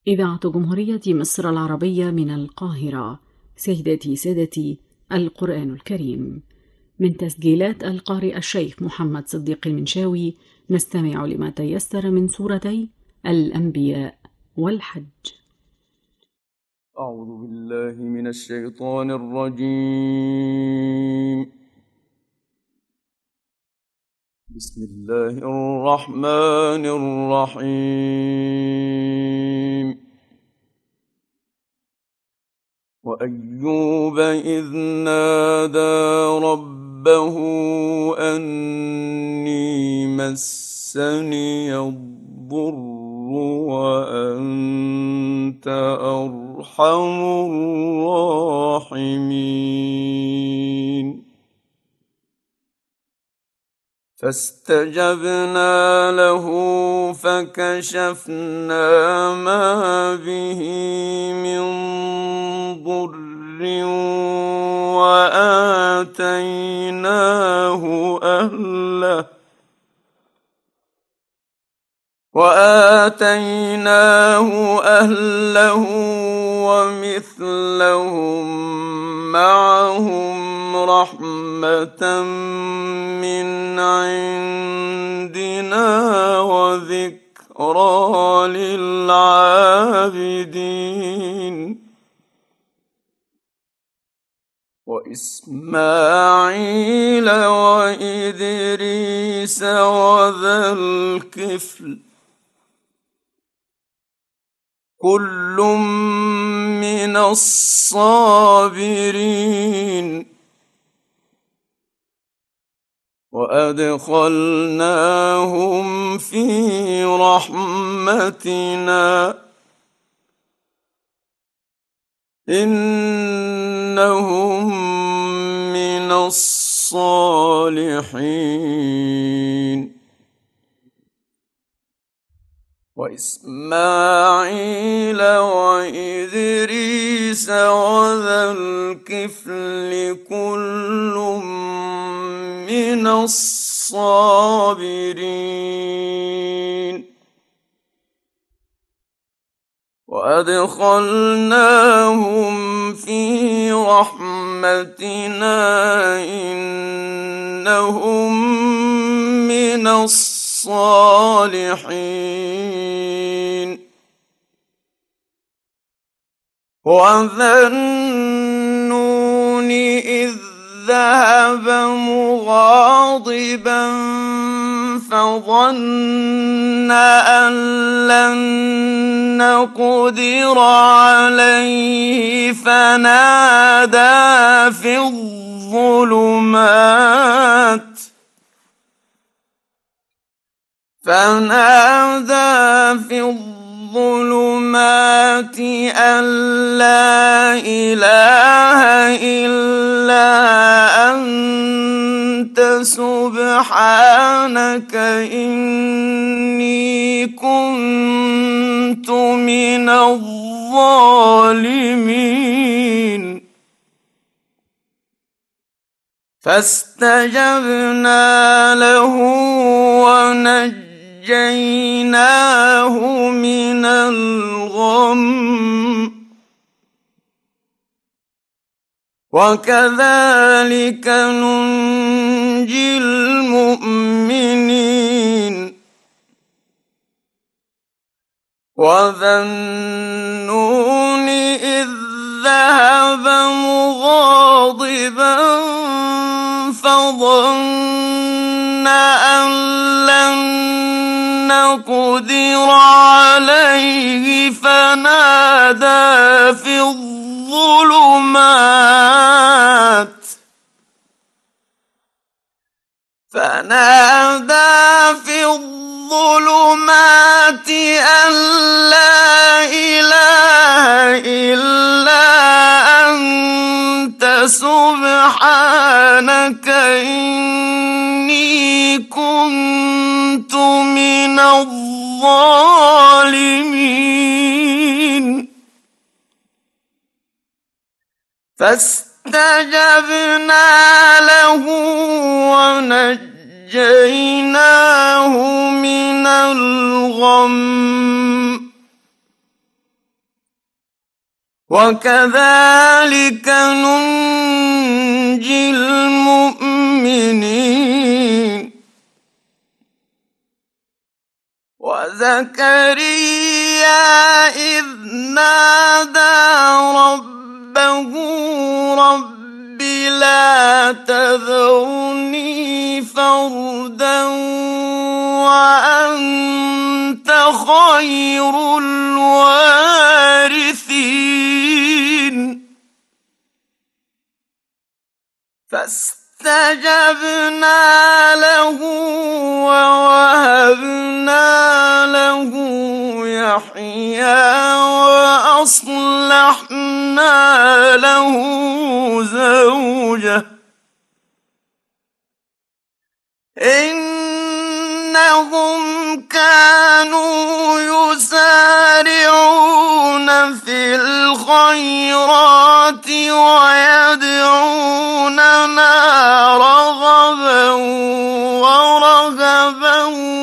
إذاعة جمهورية مصر العربية من القاهرة. سيداتي سادتي، القرآن الكريم من تسجيلات القارئ الشيخ محمد صديق المنشاوي. نستمع لما تيسر من سورتي الأنبياء والحج. أعوذ بالله من الشيطان الرجيم. بسم الله الرحمن الرحيم. وأيوب إذ نادى ربه أني مسني الضر وأنت أرحم الراحمين. فاستجبنا له فكشفنا ما به من ضر وآتيناه أهله ومثلهم معهم رحمة من عندنا وذكرى للعابدين. وإسماعيل وإدريس وذا الكفل كل من الصابرين. وأدخلناهم في رحمتنا إنهم من الصالحين. وإسماعيل وإدريس وذا الكفل كل من الصابرين. وأدخلناهم في رحمتنا إنهم من الصالحين. وذا النون إذ ذهب مغاضبا فظن أن لن نقدر عليه فنادى في الظلمات أن لا إله إلا أنت سبحانك إني كنت من الظالمين. فاستجبنا له ونجيناه من الغم. وكذلك ننجي المؤمنين. وذا النون إذ ذهب مغاضبا فظن أن لن نقدر عليه فنادى في الظلمات أن لا إله إلا أنت سبحانك إني كنت من الظالمين. فاستجبنا له ونجيناه من الغم. وكذلك ننجي المؤمنين. وزكريا إذ نادى ربه رب لا تذرني فردا وأنت خير الوارثين. فاستجبنا له ووهبنا له يحيى وأصلحنا له زوجه إنهم كانوا يسارعون في الخيرات ويدعوننا رغبا ورهبا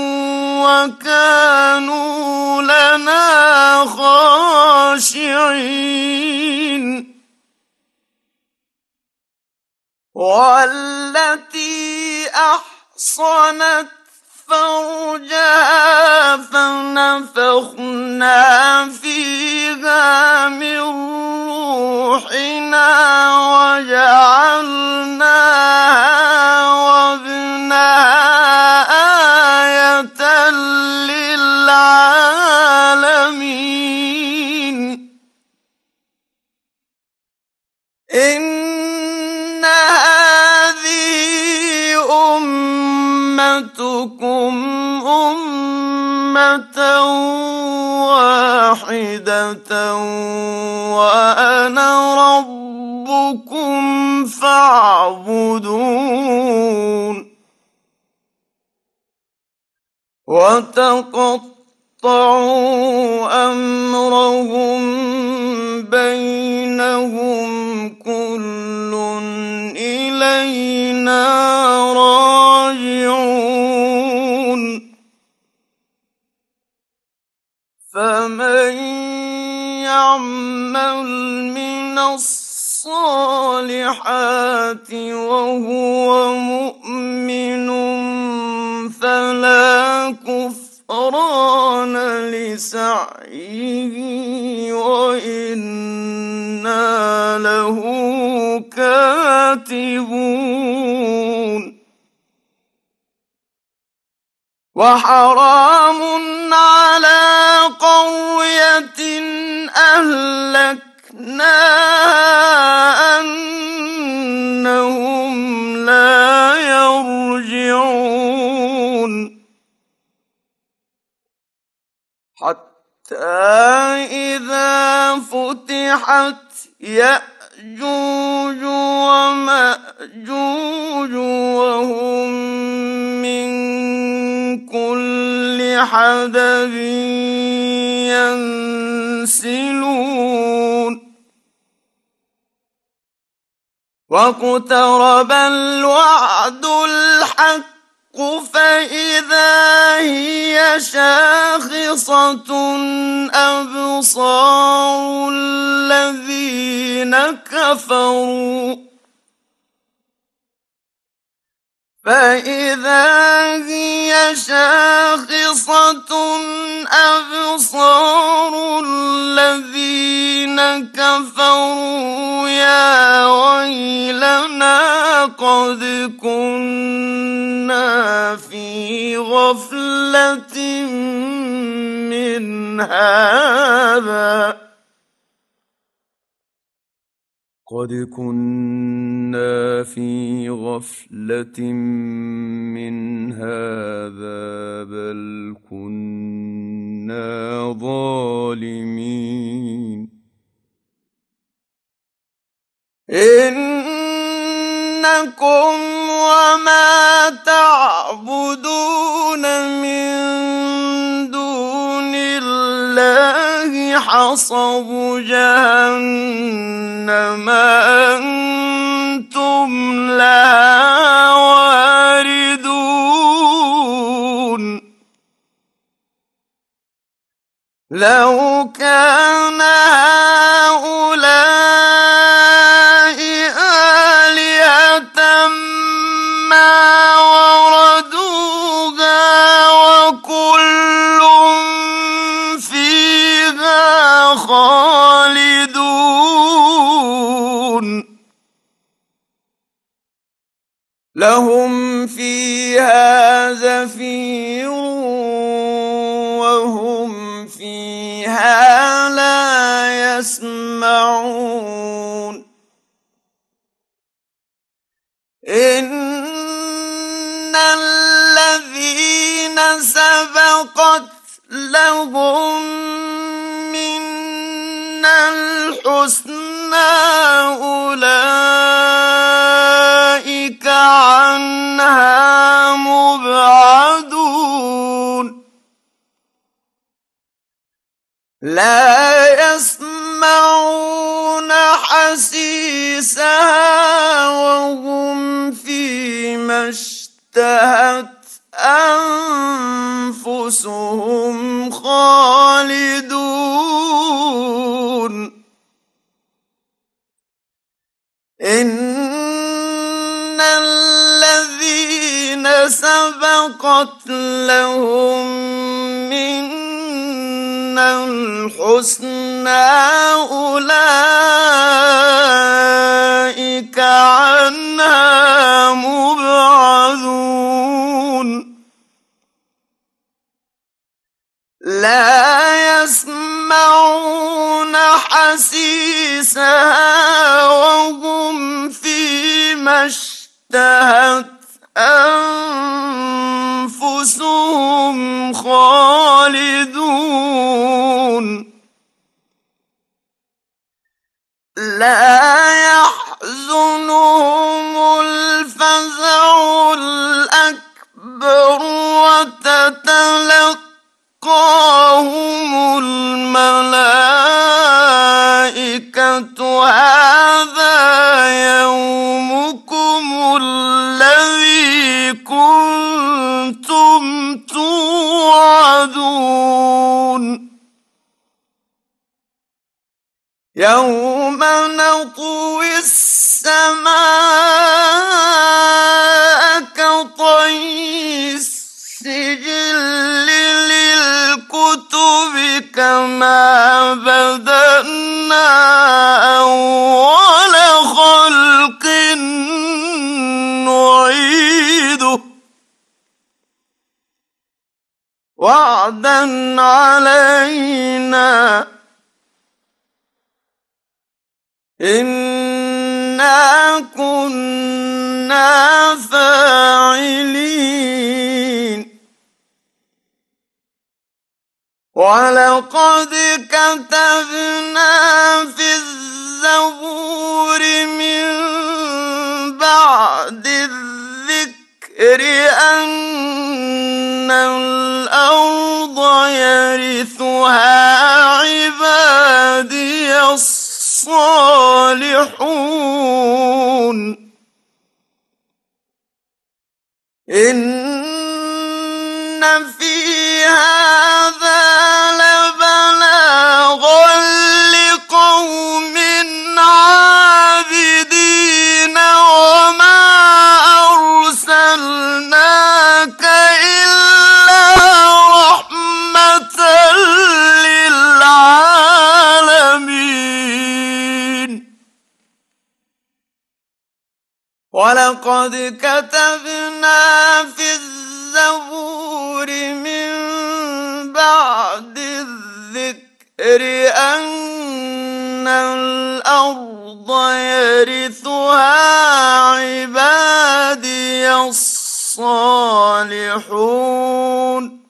وكانوا لنا خاشعين. والتي أحصنت فرجها فنفخنا فيها من روحنا وجعلناها وابنها آية للعالمين. إن هذه أمتكم أمة واحدة وأنا ربكم فاعبدون. وتقطعوا أمرهم بينهم كل إلينا راجعون. فمن يعمل من الصالحات وهو مؤمن فلا كفران لسعيه وإنا له كاتبون. وحرام على قرية أهلكناها أنهم لا يرجعون. حتى إذا فتحت يأجوج ومأجوج وهم من كل حدب ينسلون. واقترب الوعد الحق فإذا هي شاخصة أبصار الذين كفروا فإذا هي شاخصة أبصار الذين كفروا يا ويلنا قد كنا في غفلة من هذا بل كنا ظالمين. إنكم وما تعبدون من دون الله حصب جهنم أنتم لها واردون. لو كان هؤلاء فيها خالدون لهم فيها زفير وهم فيها لا يسمعون إن الذين سبقت لهم منا الحسنى أولئك عنها مبعدون لا يسمعون حسيسها وهم فيما اشتهت أنفسهم خالدون إن الذين سبقت لهم منا الحسنى أولئك عنها مبعدون لا يسمعون حسيسها وهم فيما اشتهت أنفسهم خالدون لا يحزنهم الفزع الأكبر وتتلقاهم الملائكة هذا يومكم الذي كنتم توعدون يوم نطوي السماء كطي السجل للكتب كما بدأنا أول خلق نعيده وعدا علينا إنا كنا فاعلين ولقد كتبنا في الزبور من بعد الذكر أن الأرض يرثها عبادي الصالحون إن في هذا لبلاغا لقوم عابدين وما أرسلناك إلا رحمة للعالمين ولقد كتبنا في الزبور من بعد الذكر أن الأرض يرثها عبادي الصالحون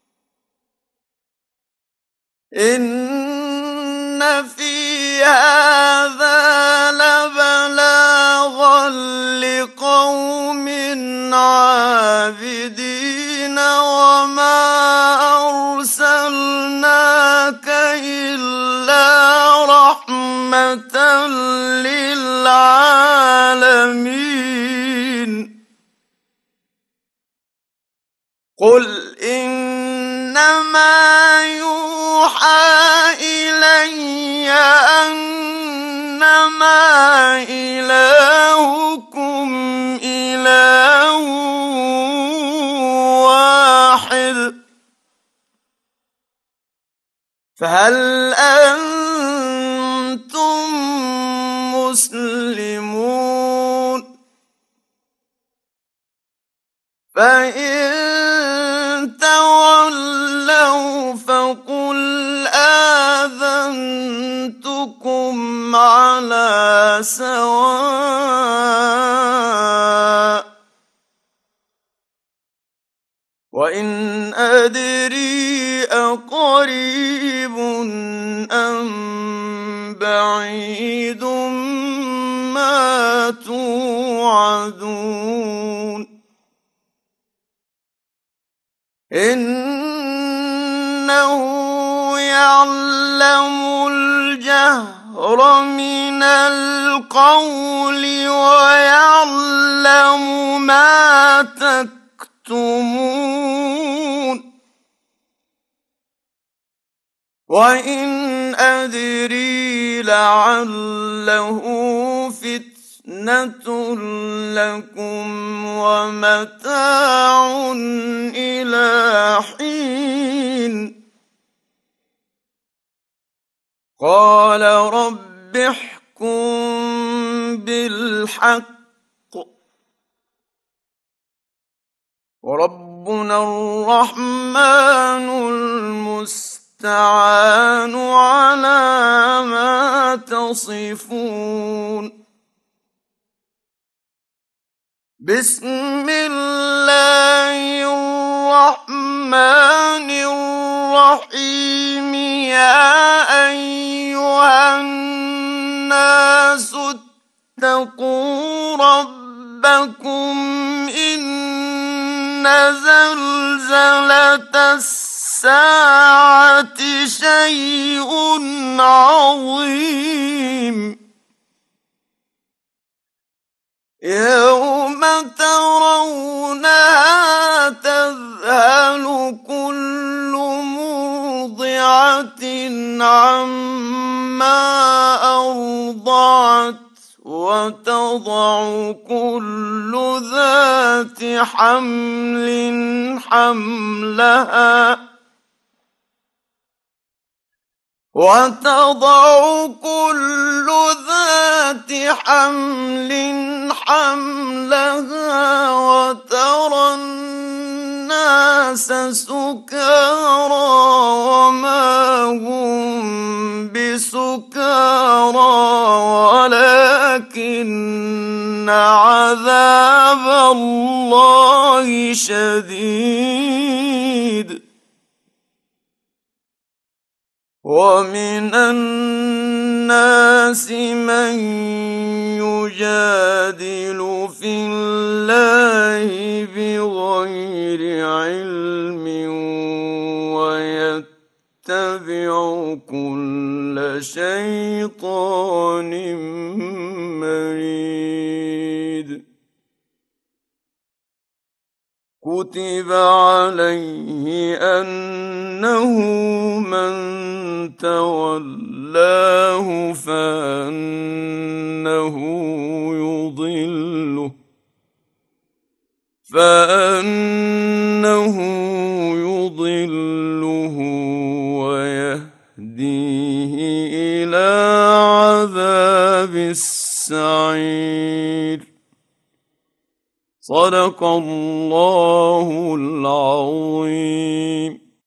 إن في هذا لبلاغا لقوم عابدين وما أرسلناك إلا رحمة للعالمين قل إنما يوحى إلي أنما إلهكم إله واحد فهل أنتم مسلمون فإن تولوا فقل آذنتكم على سواء وإن أدري أقريب أم بعيد ما توعدون إنه يعلم الجهر من القول ويعلم ما تكتمون وإن أدري لعله فتنة لكم ومتاع إلى حين قال رب احكم بالحق وربنا الرحمن المستعان على ما تصفون بسم الله الرحمن الرحيم يا أيها الناس اتقوا ربكم إن زلزلة الساعة شيء عظيم يوم ترونها تذهل كل مرضعة عما أرضعت وتضع كل ذات حمل حملها وترى الناس سكارى وما هم بسكارى ولكن عذاب الله شديد ومن الناس من يجادل في الله بغير علم ويتبع كل شيطان مريد كتب عليه أنه من تولاه فأنه يضله ويهديه إلى عذاب السعير صدق الله العظيم.